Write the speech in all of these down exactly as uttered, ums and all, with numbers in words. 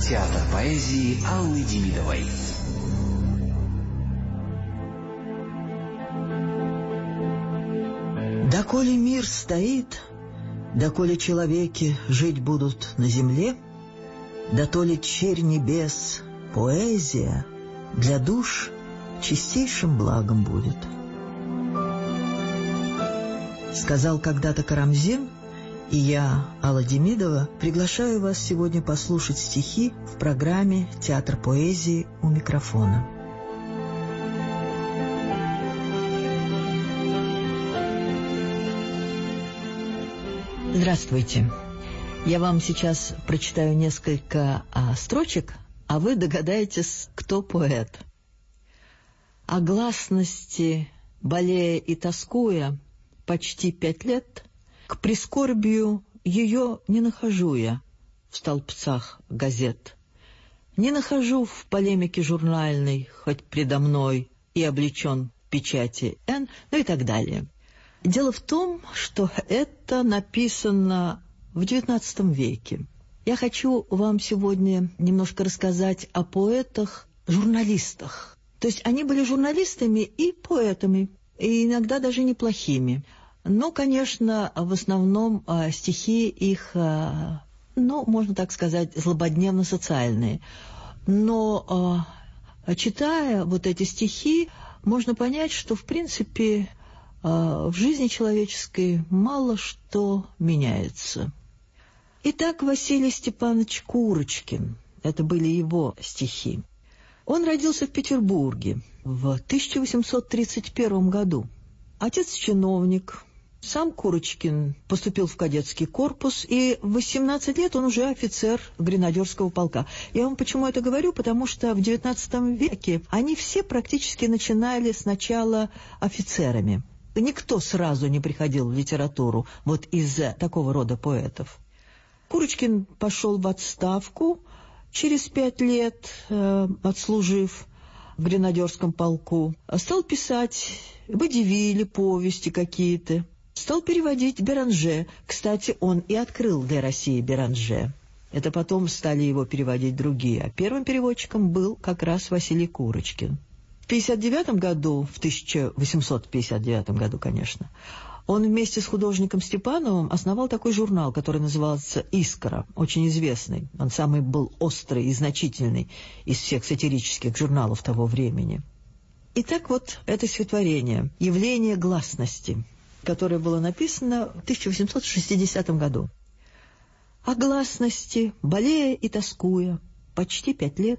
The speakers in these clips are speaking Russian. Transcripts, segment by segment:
Театр поэзии Аллы Демидовой. Доколе мир стоит, доколе человеки жить будут на земле, дотоле черь небес, поэзия для душ чистейшим благом будет. Сказал когда-то Карамзин, и я, Алла Демидова, приглашаю вас сегодня послушать стихи в программе «Театр поэзии» у микрофона. Здравствуйте. Я вам сейчас прочитаю несколько а, строчек, а вы догадаетесь, кто поэт. О гласности, болея и тоскуя, почти пять лет, к прискорбию ее не нахожу я в столбцах газет. Не нахожу в полемике журнальной, хоть предо мной и облечен в печати «Н», ну и так далее. Дело в том, что это написано в девятнадцатом веке. Я хочу вам сегодня немножко рассказать о поэтах-журналистах. То есть они были журналистами и поэтами, и иногда даже неплохими. Но, конечно, в основном стихи их, ну, можно так сказать, злободневно-социальные. Но, читая вот эти стихи, можно понять, что, в принципе, в жизни человеческой мало что меняется. Итак, Василий Степанович Курочкин. Это были его стихи. Он родился в Петербурге в тысяча восемьсот тридцать первом году. Отец чиновник. Сам Курочкин поступил в кадетский корпус, и в восемнадцать лет он уже офицер гренадерского полка. Я вам почему это говорю? Потому что в девятнадцатом веке они все практически начинали сначала офицерами. Никто сразу не приходил в литературу вот из-за такого рода поэтов. Курочкин пошел в отставку через пять лет, э, отслужив в гренадерском полку. Стал писать водевили, повести какие-то. Стал переводить Беранже. Кстати, он и открыл для России Беранже. Это потом стали его переводить другие. А первым переводчиком был как раз Василий Курочкин. В тысяча восемьсот пятьдесят девятом году, в тысяча восемьсот пятьдесят девятом году, конечно, он вместе с художником Степановым основал такой журнал, который назывался «Искра», очень известный. Он самый был острый и значительный из всех сатирических журналов того времени. Итак, вот это стихотворение «Явление гласности», которое было написано в тысяча восемьсот шестидесятом году. «О гласности, болея и тоскуя, почти пять лет,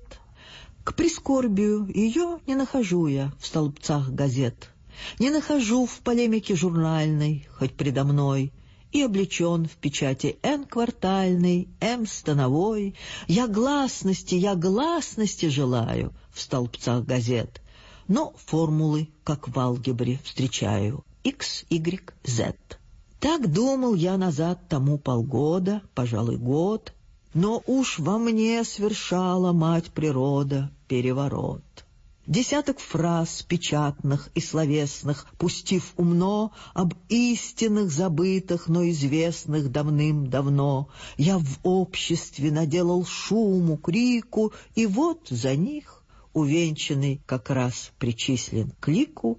к прискорбию ее не нахожу я в столбцах газет, не нахожу в полемике журнальной, хоть предо мной, и облечен в печати Н квартальной, М становой. Я гласности, я гласности желаю в столбцах газет, но формулы, как в алгебре, встречаю X, Y, Z. Так думал я назад тому полгода, пожалуй, год, но уж во мне свершала мать природа переворот. Десяток фраз печатных и словесных, пустив умно об истинных забытых, но известных давным-давно, я в обществе наделал шуму, крику, и вот за них, увенчанный как раз причислен к лику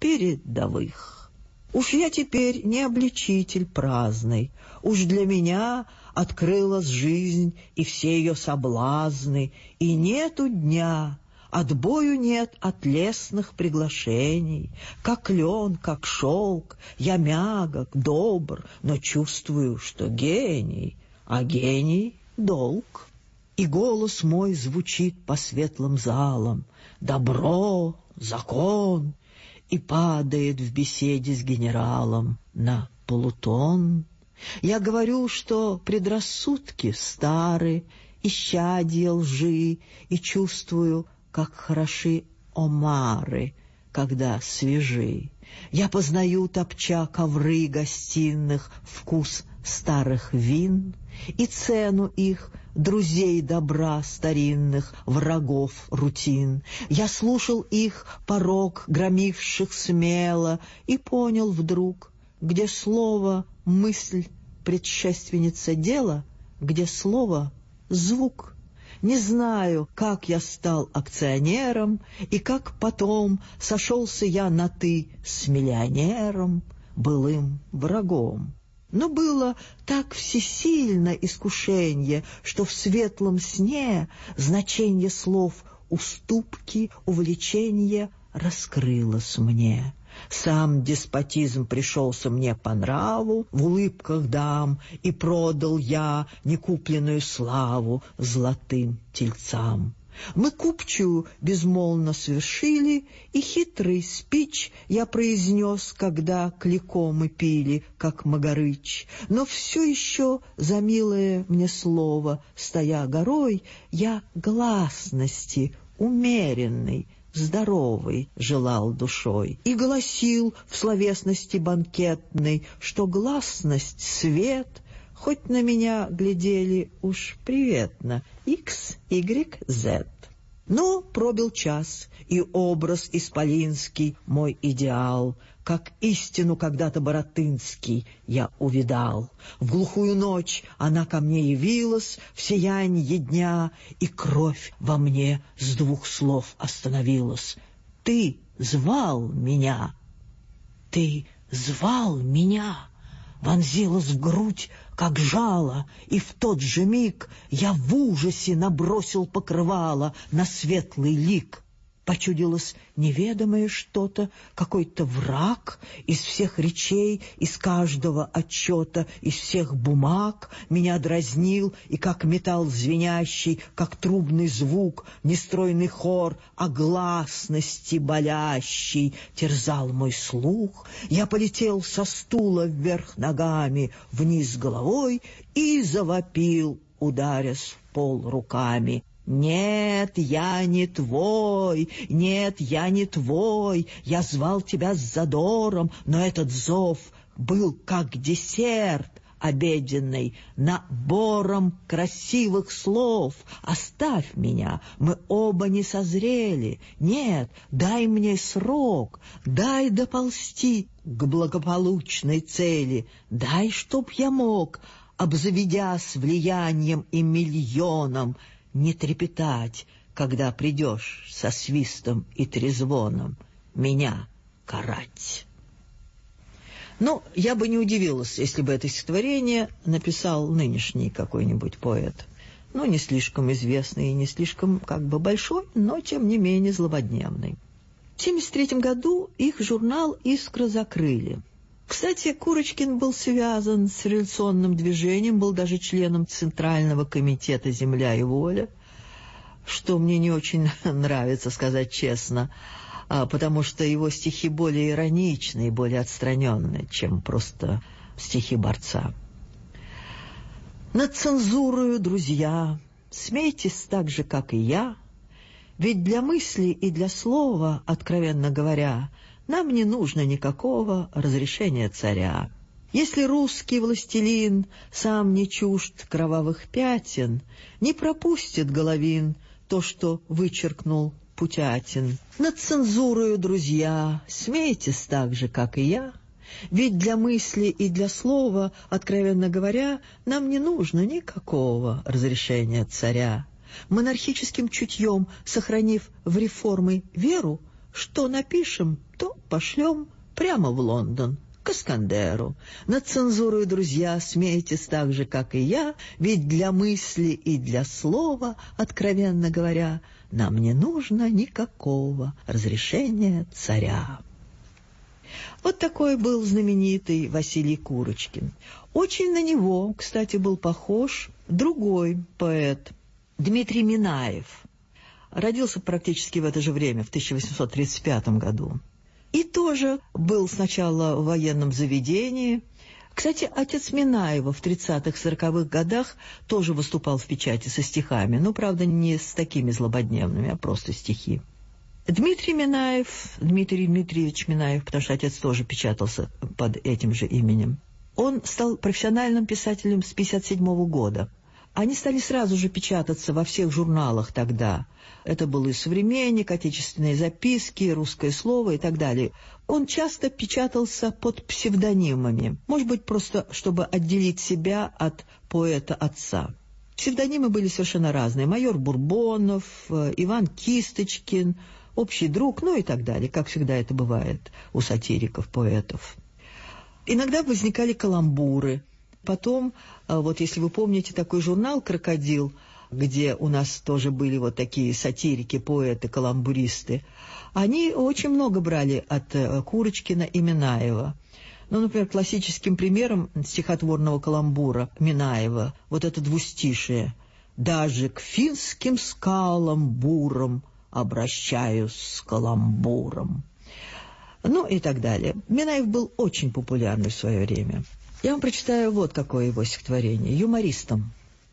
передовых. Уж я теперь не обличитель праздный, уж для меня открылась жизнь и все ее соблазны, и нету дня, отбою нет от лестных приглашений. Как лен, как шелк, я мягок, добр, но чувствую, что гений, а гений — долг. И голос мой звучит по светлым залам: добро, закон, и падает в беседе с генералом на полутон. Я говорю, что предрассудки стары, исчадья лжи, и чувствую, как хороши омары, когда свежи. Я познаю, топча ковры гостиных, вкус старых вин и цену их, друзей добра старинных, врагов рутин. Я слушал их порок, громивших смело, и понял вдруг, где слово — мысль, предшественница дела, где слово — звук. Не знаю, как я стал акционером, и как потом сошелся я на «ты» с миллионером, былым врагом. Но было так всесильно искушенье, что в светлом сне значенье слов уступки, увлечения раскрылось мне. Сам деспотизм пришелся мне по нраву, в улыбках дам, и продал я некупленную славу золотым тельцам. Мы купчую безмолвно совершили, и хитрый спич я произнес, когда клико мы пили, как Магарыч. Но все еще за милое мне слово, стоя горой, я гласности умеренной, здоровый желал душой, и гласил в словесности банкетной, что гласность — свет, хоть на меня глядели уж приветно, X, Y, Z. Но пробил час, и образ исполинский, мой идеал, как истину когда-то Баратынский, я увидал. В глухую ночь она ко мне явилась в сиянье дня, и кровь во мне с двух слов остановилась. Ты звал меня, ты звал меня. Вонзилась в грудь, как жало, и в тот же миг я в ужасе набросил покрывало на светлый лик. Почудилось неведомое что-то, какой-то враг из всех речей, из каждого отчета, из всех бумаг меня дразнил, и как металл звенящий, как трубный звук, нестройный хор о гласности болящий терзал мой слух. Я полетел со стула вверх ногами, вниз головой и завопил, ударясь в пол руками. «Нет, я не твой, нет, я не твой, я звал тебя с задором, но этот зов был как десерт обеденный, набором красивых слов. Оставь меня, мы оба не созрели, нет, дай мне срок, дай доползти к благополучной цели, дай, чтоб я мог, обзаведясь влиянием и миллионом, не трепетать, когда придешь со свистом и трезвоном меня карать». Ну, я бы не удивилась, если бы это стихотворение написал нынешний какой-нибудь поэт. Ну, не слишком известный и не слишком как бы большой, но тем не менее злободневный. В семьдесят третьем году их журнал «Искра» закрыли. Кстати, Курочкин был связан с революционным движением, был даже членом Центрального комитета «Земля и воля», что мне не очень нравится, сказать честно, потому что его стихи более ироничные, более отстраненные, чем просто стихи борца. «Над цензурою, друзья, смейтесь так же, как и я, ведь для мысли и для слова, откровенно говоря, нам не нужно никакого разрешения царя. Если русский властелин сам не чужд кровавых пятен, не пропустит Головин то, что вычеркнул Путятин. Над цензурою, друзья, смейтесь так же, как и я, ведь для мысли и для слова, откровенно говоря, нам не нужно никакого разрешения царя. Монархическим чутьем, сохранив в реформы веру, что напишем, то пошлем прямо в Лондон, к Искандеру. Над цензурой, друзья, смейтесь так же, как и я, ведь для мысли и для слова, откровенно говоря, нам не нужно никакого разрешения царя». Вот такой был знаменитый Василий Курочкин. Очень на него, кстати, был похож другой поэт Дмитрий Минаев. Родился практически в это же время, в тысяча восемьсот тридцать пятом году. И тоже был сначала в военном заведении. Кстати, отец Минаева в тридцатых-сороковых годах тоже выступал в печати со стихами, но, правда, не с такими злободневными, а просто стихи. Дмитрий Минаев, Дмитрий Дмитриевич Минаев, потому что отец тоже печатался под этим же именем, он стал профессиональным писателем с пятьдесят седьмого года. Они стали сразу же печататься во всех журналах тогда. Это был и «Современник», «Отечественные записки», «Русское слово» и так далее. Он часто печатался под псевдонимами, может быть, просто чтобы отделить себя от поэта-отца. Псевдонимы были совершенно разные. Майор Бурбонов, Иван Кисточкин, общий друг, ну и так далее, как всегда это бывает у сатириков, поэтов. Иногда возникали каламбуры. Потом, вот если вы помните такой журнал «Крокодил», где у нас тоже были вот такие сатирики, поэты, каламбуристы, они очень много брали от Курочкина и Минаева. Ну, например, классическим примером стихотворного каламбура Минаева вот это двустишие: «Даже к финским скалам бурам обращаюсь с каламбуром». Ну и так далее. Минаев был очень популярный в свое время. Я вам прочитаю вот какое его стихотворение. Юмористам.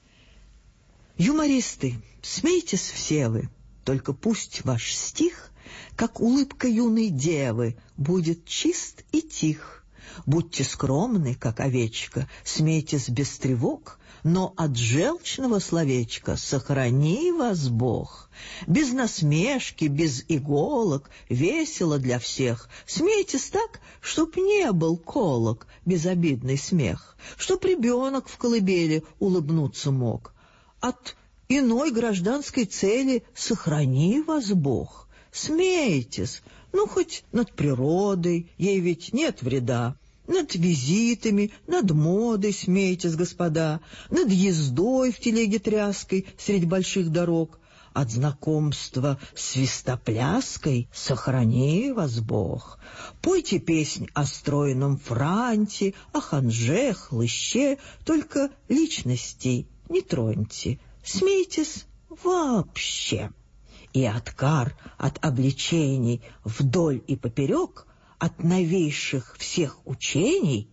«Юмористы, смейтесь все вы, только пусть ваш стих, как улыбка юной девы, будет чист и тих. Будьте скромны, как овечка, смейтесь без тревог, но от желчного словечка сохрани вас Бог. Без насмешки, без иголок, весело для всех. Смейтесь так, чтоб не был колок, безобидный смех, чтоб ребенок в колыбели улыбнуться мог. От иной гражданской цели сохрани вас Бог. Смейтесь, ну хоть над природой, ей ведь нет вреда. Над визитами, над модой смейтесь, господа, над ездой в телеге тряской средь больших дорог. От знакомства с свистопляской сохрани вас Бог. Пойте песнь о стройном франте, о ханже, хлыще, только личностей не троньте, смейтесь вообще. И от кар, от обличений вдоль и поперек, от новейших всех учений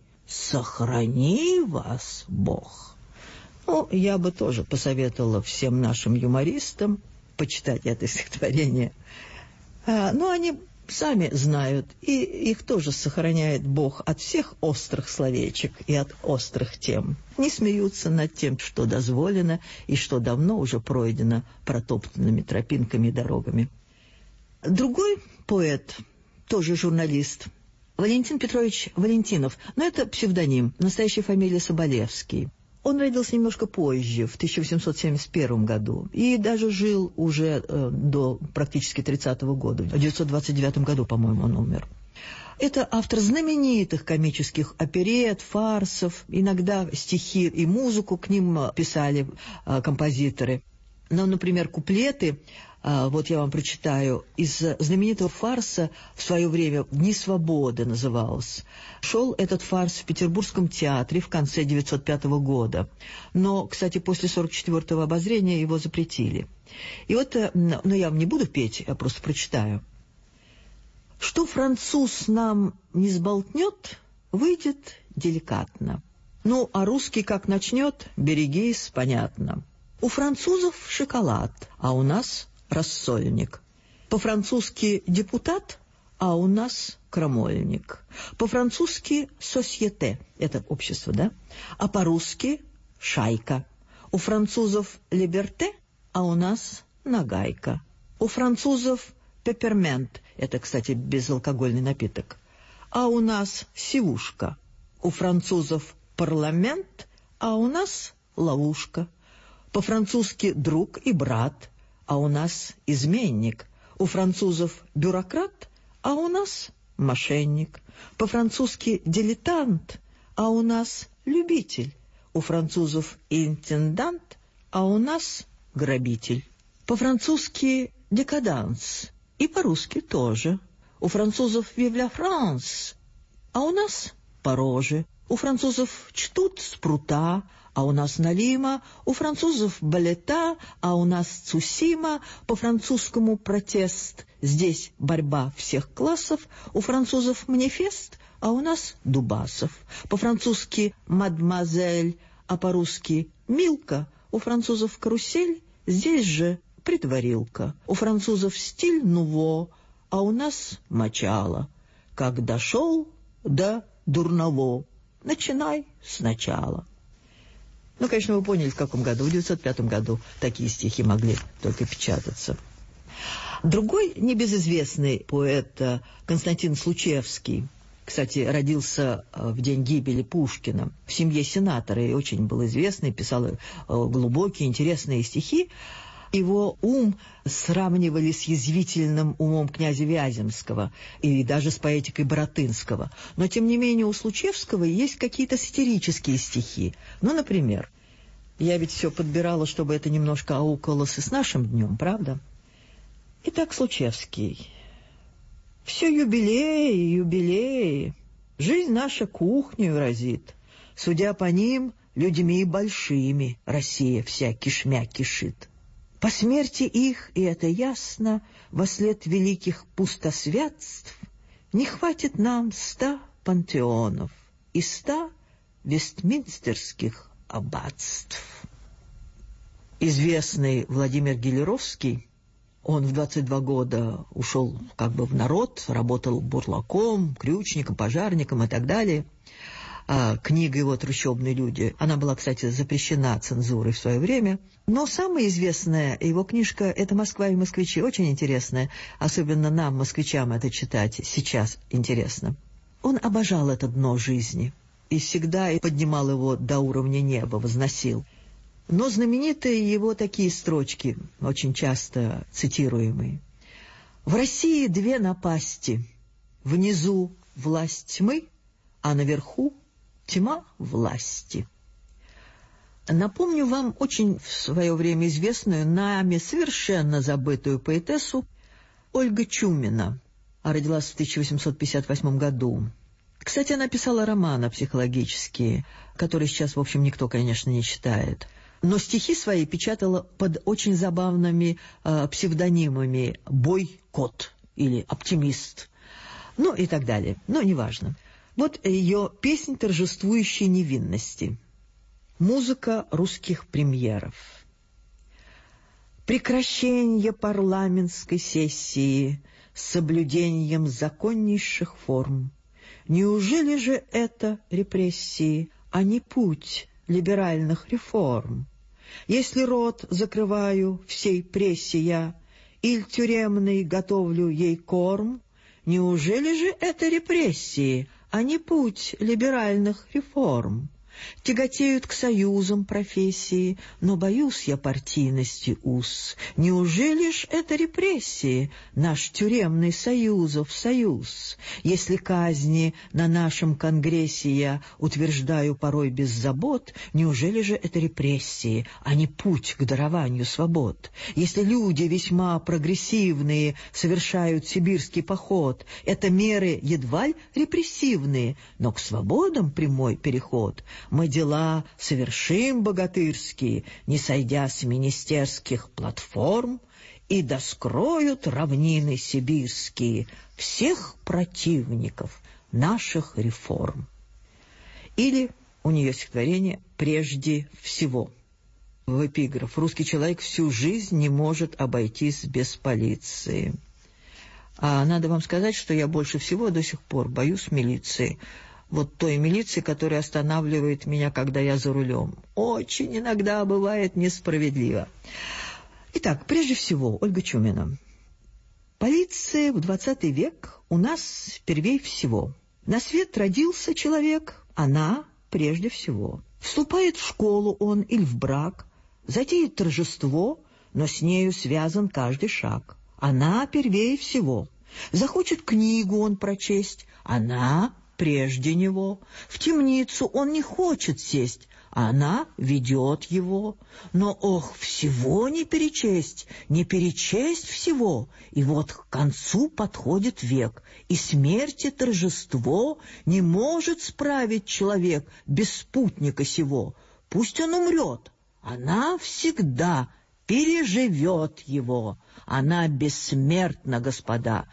сохрани вас Бог. Ну, я бы тоже посоветовала всем нашим юмористам почитать это стихотворение. А, но они сами знают, и их тоже сохраняет Бог от всех острых словечек и от острых тем. Не смеются над тем, что дозволено и что давно уже пройдено протоптанными тропинками и дорогами. Другой поэт, тоже журналист, Валентин Петрович Валентинов, но это псевдоним, настоящая фамилия Соболевский. Он родился немножко позже, в тысяча восемьсот семьдесят первом году, и даже жил уже э, до практически тридцатого года. В девятьсот двадцать девятом году, по-моему, он умер. Это автор знаменитых комических оперет, фарсов, иногда стихи и музыку к ним писали э, композиторы. Ну, например, куплеты, э, вот я вам прочитаю, из знаменитого фарса в свое время «Дни свободы» назывался. Шел этот фарс в Петербургском театре в конце девятьсот пятого года. Но, кстати, после сорок четвёртого обозрения его запретили. И вот, ну, я вам не буду петь, я просто прочитаю. «Что француз нам не сболтнет, выйдет деликатно. Ну, а русский как начнет, берегись, понятно. У французов шоколад, а у нас рассольник. По-французски депутат, а у нас крамольник. По-французски «сосьете» — это общество, да? А по-русски «шайка». У французов «либерте», а у нас «нагайка». У французов «пеппермент» — это, кстати, безалкогольный напиток. А у нас «сивушка». У французов «парламент», а у нас «ловушка». По-французски «друг» и «брат», а у нас «изменник». У французов «бюрократ», а у нас мошенник. По-французски «дилетант», а у нас «любитель». У французов «интендант», а у нас «грабитель». По-французски «декаданс», и по-русски тоже. У французов «Vive la France», а у нас «по роже». У французов чтут спрута, а у нас налима. У французов балета, а у нас Цусима. По-французскому протест, здесь борьба всех классов. У французов манифест, а у нас Дубасов. По-французски мадемуазель, а по-русски Милка. У французов карусель, здесь же притворилка. У французов стиль нуво, а у нас мочало. Как дошел до дурного, начинай сначала. Ну, конечно, вы поняли, в каком году. В девятьсот пятом году такие стихи могли только печататься. Другой небезызвестный поэт Константин Случевский. кстати, родился в день гибели Пушкина в семье сенатора и очень был известный, писал глубокие, интересные стихи. Его ум сравнивали с язвительным умом князя Вяземского и даже с поэтикой Баратынского. Но, тем не менее, у Случевского есть какие-то сатирические стихи. Ну, например, я ведь все подбирала, чтобы это немножко аукалось и с нашим днем, правда? Итак, Случевский. «Все юбилеи, юбилеи, жизнь наша кухню разит. Судя по ним, людьми большими Россия вся кишмя кишит. По смерти их, и это ясно, вослед великих пустосвятств не хватит нам ста пантеонов и ста вестминстерских аббатств». Известный Владимир Гелеровский, он в двадцать два года ушел как бы в народ, работал бурлаком, крючником, пожарником и так далее. А книга его «Трущобные люди», она была, кстати, запрещена цензурой в свое время. Но самая известная его книжка — это «Москва и москвичи», очень интересная. Особенно нам, москвичам, это читать сейчас интересно. Он обожал это дно жизни и всегда поднимал его до уровня неба, возносил. Но знаменитые его такие строчки, очень часто цитируемые. «В России две напасти. Внизу власть тьмы, а наверху тьма власти». Напомню вам очень в свое время известную, нами совершенно забытую поэтессу Ольга Чумина. Родилась в тысяча восемьсот пятьдесят восьмом году. Кстати, она писала романы психологические, которые сейчас, в общем, никто, конечно, не читает. Но стихи свои печатала под очень забавными э, псевдонимами «Бойкот» или «Оптимист», ну и так далее. Но неважно. Вот ее песнь торжествующей невинности. Музыка русских премьеров. Прекращение парламентской сессии с соблюдением законнейших форм. Неужели же это репрессии, а не путь либеральных реформ? Если рот закрываю всей прессе я, иль тюремный готовлю ей корм, неужели же это репрессии, а не путь либеральных реформ? Тяготеют к союзам профессии, но боюсь я партийности уз. Неужели ж это репрессии, наш тюремный союзов союз? Если казни на нашем конгрессе я утверждаю порой без забот, неужели же это репрессии, а не путь к дарованию свобод? Если люди весьма прогрессивные совершают сибирский поход, это меры едва ли репрессивные, но к свободам прямой переход. Мы дела совершим богатырские, не сойдя с министерских платформ, и доскроют равнины сибирские всех противников наших реформ. Или у нее стихотворение «Прежде всего». В эпиграф: «Русский человек всю жизнь не может обойтись без полиции». А надо вам сказать, что я больше всего до сих пор боюсь милиции. Вот той милиции, которая останавливает меня, когда я за рулем. Очень иногда бывает несправедливо. Итак, прежде всего, Ольга Чумина. Полиция в двадцатый век у нас первей всего. На свет родился человек, она прежде всего. Вступает в школу он или в брак, затеет торжество, но с нею связан каждый шаг. Она первей всего. Захочет книгу он прочесть, она прежде него. В темницу он не хочет сесть, а она ведет его. Но, ох, всего не перечесть, не перечесть всего. И вот к концу подходит век, и смерти торжество не может справить человек без спутника сего. Пусть он умрет, она всегда переживет его. Она бессмертна, господа,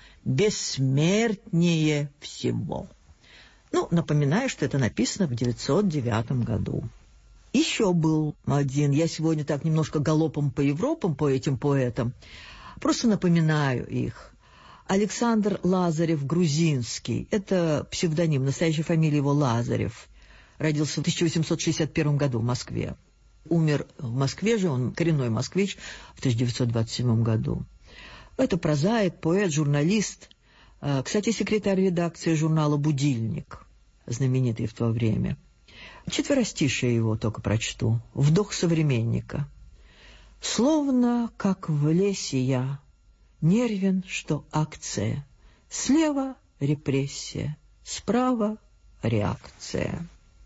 бессмертнее всего. Ну, напоминаю, что это написано в девятьсот девятом году. Еще был один, я сегодня так немножко галопом по Европам, по этим поэтам, просто напоминаю их. Александр Лазарев-Грузинский, это псевдоним, настоящая фамилия его Лазарев. Родился в тысяча восемьсот шестьдесят первом году в Москве. Умер в Москве же, он коренной москвич, в тысяча девятьсот двадцать седьмом году. Это прозаик, поэт, журналист. Кстати, секретарь редакции журнала «Будильник», знаменитый в то время. Четверостишее его только прочту. «Вдох современника». Словно, как в лесе я, нервен, что акция. Слева репрессия, справа реакция.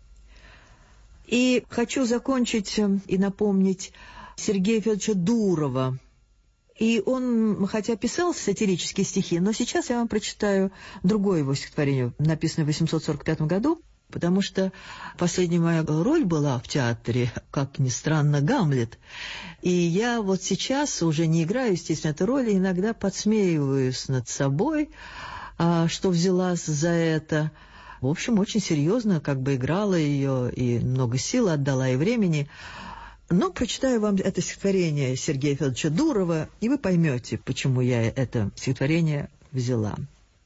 И хочу закончить и напомнить Сергея Федоровича Дурова. И он, хотя писал сатирические стихи, но сейчас я вам прочитаю другое его стихотворение, написанное в восемьсот сорок пятом году, потому что последняя моя роль была в театре, как ни странно, Гамлет. И я вот сейчас уже не играю, естественно, эту роль, и иногда подсмеиваюсь над собой, что взялась за это. В общем, очень серьезно как бы играла ее, и много сил отдала, и времени. Но прочитаю вам это стихотворение Сергея Федоровича Дурова, и вы поймете, почему я это стихотворение взяла.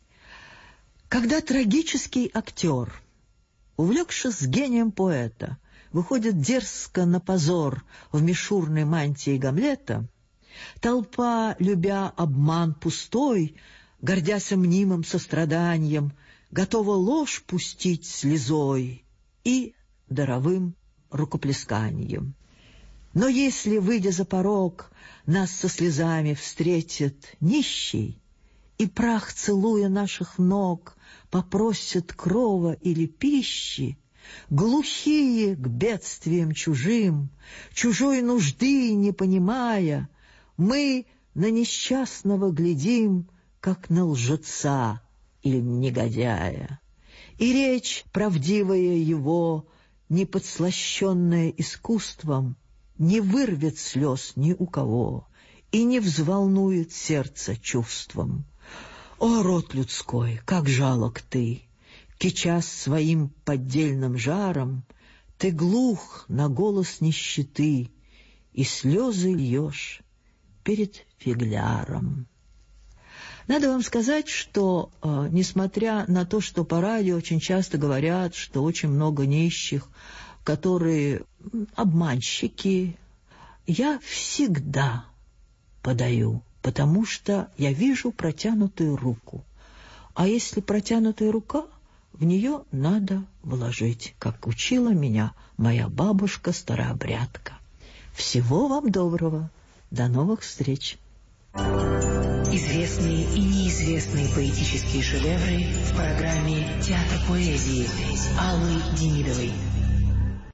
Когда трагический актер, увлекшись гением поэта, выходит дерзко на позор в мишурной мантии Гамлета, толпа, любя обман пустой, гордясь мнимым состраданием, готова ложь пустить слезой и даровым рукоплесканием. Но если, выйдя за порог, нас со слезами встретит нищий, и прах, целуя наших ног, попросит крова или пищи, глухие к бедствиям чужим, чужой нужды не понимая, мы на несчастного глядим, как на лжеца или негодяя. И речь правдивая его, не подслащенная искусством, не вырвет слез ни у кого и не взволнует сердце чувством. О, род людской, как жалок ты! Кичась своим поддельным жаром, ты глух на голос нищеты и слезы льешь перед фигляром. Надо вам сказать, что, э, несмотря на то, что по радио очень часто говорят, что очень много нищих, которые обманщики, я всегда подаю, потому что я вижу протянутую руку. А если протянутая рука, в нее надо вложить, как учила меня моя бабушка-старообрядка. Всего вам доброго. До новых встреч. Известные и неизвестные поэтические шедевры в программе «Театр поэзии» Аллы Демидовой.